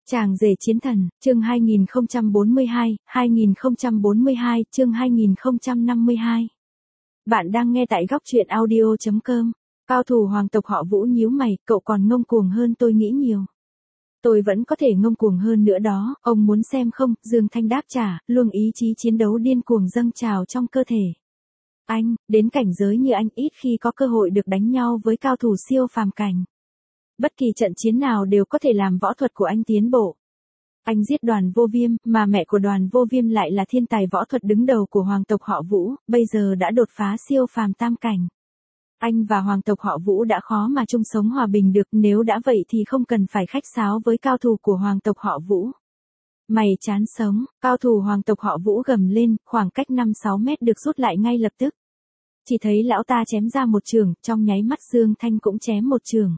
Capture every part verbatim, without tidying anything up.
Chàng rể chiến thần, chương hai nghìn không trăm bốn mươi hai, hai nghìn không trăm bốn mươi hai, chương hai nghìn không trăm năm mươi hai. Bạn đang nghe tại góc truyện audio chấm com. Cao thủ hoàng tộc họ Vũ nhíu mày, cậu còn ngông cuồng hơn tôi nghĩ nhiều. Tôi vẫn có thể ngông cuồng hơn nữa đó, ông muốn xem không? Dương Thanh đáp trả, luồng ý chí chiến đấu điên cuồng dâng trào trong cơ thể. Anh, đến cảnh giới như anh ít khi có cơ hội được đánh nhau với cao thủ siêu phàm cảnh. Bất kỳ trận chiến nào đều có thể làm võ thuật của anh tiến bộ. Anh giết Đoàn Vô Viêm, mà mẹ của Đoàn Vô Viêm lại là thiên tài võ thuật đứng đầu của hoàng tộc họ Vũ, bây giờ đã đột phá siêu phàm tam cảnh. Anh và hoàng tộc họ Vũ đã khó mà chung sống hòa bình được, nếu đã vậy thì không cần phải khách sáo với cao thủ của hoàng tộc họ Vũ. Mày chán sống, cao thủ hoàng tộc họ Vũ gầm lên, khoảng cách năm sáu mét được rút lại ngay lập tức. Chỉ thấy lão ta chém ra một chưởng, trong nháy mắt Dương Thanh cũng chém một chưởng.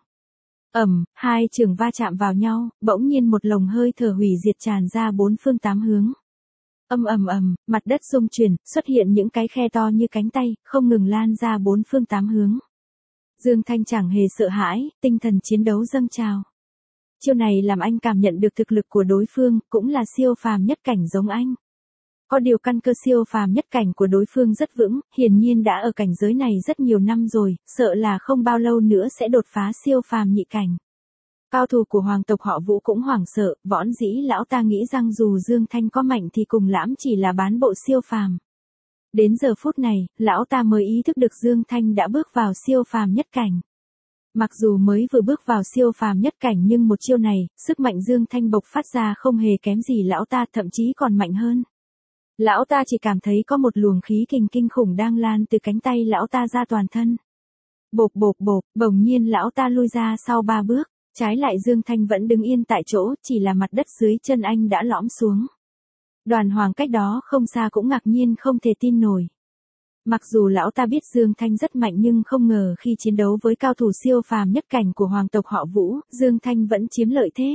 Ầm, hai chưởng va chạm vào nhau, bỗng nhiên một lồng hơi thở hủy diệt tràn ra bốn phương tám hướng. Ầm ầm ầm, mặt đất rung chuyển, xuất hiện những cái khe to như cánh tay, không ngừng lan ra bốn phương tám hướng. Dương Thanh chẳng hề sợ hãi, tinh thần chiến đấu dâng trào. Chiêu này làm anh cảm nhận được thực lực của đối phương, cũng là siêu phàm nhất cảnh giống anh. Có điều căn cơ siêu phàm nhất cảnh của đối phương rất vững, hiển nhiên đã ở cảnh giới này rất nhiều năm rồi, sợ là không bao lâu nữa sẽ đột phá siêu phàm nhị cảnh. Cao thủ của hoàng tộc họ Vũ cũng hoảng sợ, võn dĩ lão ta nghĩ rằng dù Dương Thanh có mạnh thì cùng lãm chỉ là bán bộ siêu phàm. Đến giờ phút này, lão ta mới ý thức được Dương Thanh đã bước vào siêu phàm nhất cảnh. Mặc dù mới vừa bước vào siêu phàm nhất cảnh nhưng một chiêu này, sức mạnh Dương Thanh bộc phát ra không hề kém gì lão ta, thậm chí còn mạnh hơn. Lão ta chỉ cảm thấy có một luồng khí kình kinh khủng đang lan từ cánh tay lão ta ra toàn thân. Bộp bộp bộp, bỗng nhiên lão ta lui ra sau ba bước, trái lại Dương Thanh vẫn đứng yên tại chỗ, chỉ là mặt đất dưới chân anh đã lõm xuống. Đoàn Hoàng cách đó không xa cũng ngạc nhiên không thể tin nổi. Mặc dù lão ta biết Dương Thanh rất mạnh nhưng không ngờ khi chiến đấu với cao thủ siêu phàm nhất cảnh của hoàng tộc họ Vũ, Dương Thanh vẫn chiếm lợi thế.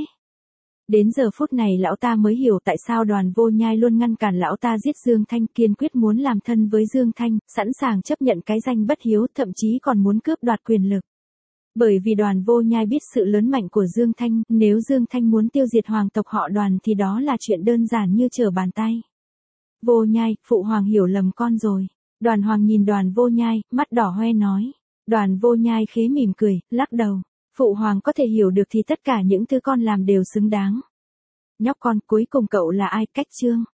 Đến giờ phút này lão ta mới hiểu tại sao Đoàn Vô Nhai luôn ngăn cản lão ta giết Dương Thanh, kiên quyết muốn làm thân với Dương Thanh, sẵn sàng chấp nhận cái danh bất hiếu, thậm chí còn muốn cướp đoạt quyền lực. Bởi vì Đoàn Vô Nhai biết sự lớn mạnh của Dương Thanh, nếu Dương Thanh muốn tiêu diệt hoàng tộc họ Đoàn thì đó là chuyện đơn giản như trở bàn tay. Vô Nhai, phụ hoàng hiểu lầm con rồi. Đoàn Hoàng nhìn Đoàn Vô Nhai, mắt đỏ hoe nói. Đoàn Vô Nhai khế mỉm cười, lắc đầu. Phụ hoàng có thể hiểu được thì tất cả những thứ con làm đều xứng đáng. Nhóc con, cuối cùng cậu là ai? Cách chương.